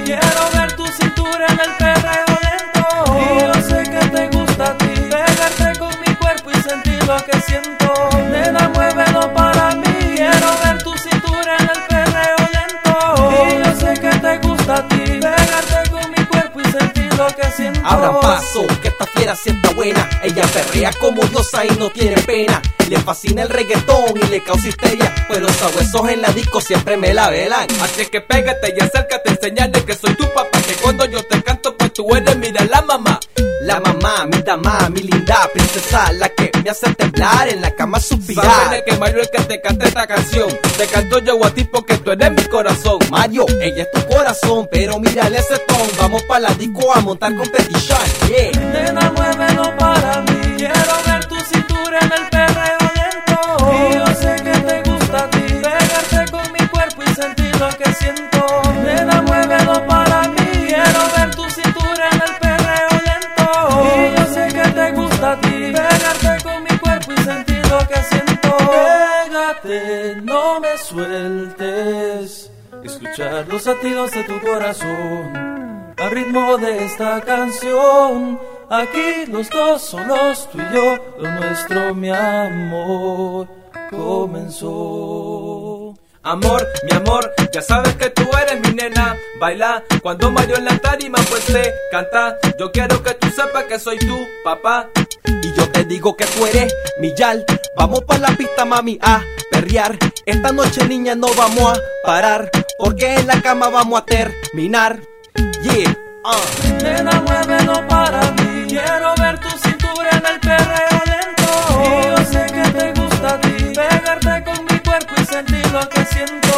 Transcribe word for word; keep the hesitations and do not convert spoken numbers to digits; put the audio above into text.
Quiero ver tu cintura en el perreo lento. Y yo sé que te gusta a ti pegarte con mi cuerpo y sentir lo que siento. Nena, muévelo para mí. Quiero ver tu cintura en el perreo lento. Y yo sé que te gusta a ti pegarte con mi cuerpo y sentir lo que siento. Abran paso, que esta fiera sí está buena. Ella perrea como diosa y no tiene pena. Le fascina el reggaetón y le causa histeria, pero los sabuesos en la disco siempre me la velan. Así que pégate y acércate, enseñarle que soy tu papá, que cuando yo te canto pues tú eres, mira, la mamá. La mamá, mi dama, mi linda princesa, la que me hace temblar en la cama suspirar. Sabes que Mario el que te canta esta canción, te canto yo a ti porque tú eres mi corazón. Mario, ella es tu corazón, pero mírale ese ton. Vamos pa' la disco a montar competition, yeah. Nena, muévelo para mí. Quiero ver tu cintura en el perreo lento. Y yo sé que te gusta a ti pegarte con mi cuerpo y sentir lo que siento. Nena, muévelo para mí. Quiero ver tu cintura en el perreo lento. Y yo sé que te gusta a ti pegarte con mi cuerpo y sentir lo que siento. Pégate, no me sueltes. Escuchar los latidos de tu corazón al ritmo de esta canción. Aquí los dos solos, tú y yo, lo nuestro, mi amor, comenzó. Amor, mi amor, ya sabes que tú eres mi nena. Baila cuando Mario en la tarima pues te canta. Yo quiero que tú sepas que soy tu papá. Y yo te digo que tú eres mi yal. Vamos pa' la pista, mami, a perrear. Esta noche, niña, no vamos a parar, porque en la cama vamos a terminar. Yeah, uh. Nena, muévelo para mí. Quiero ver tu cintura en el perreo lento. Y yo sé que te gusta a ti pegarte con mi cuerpo y sentir lo que siento.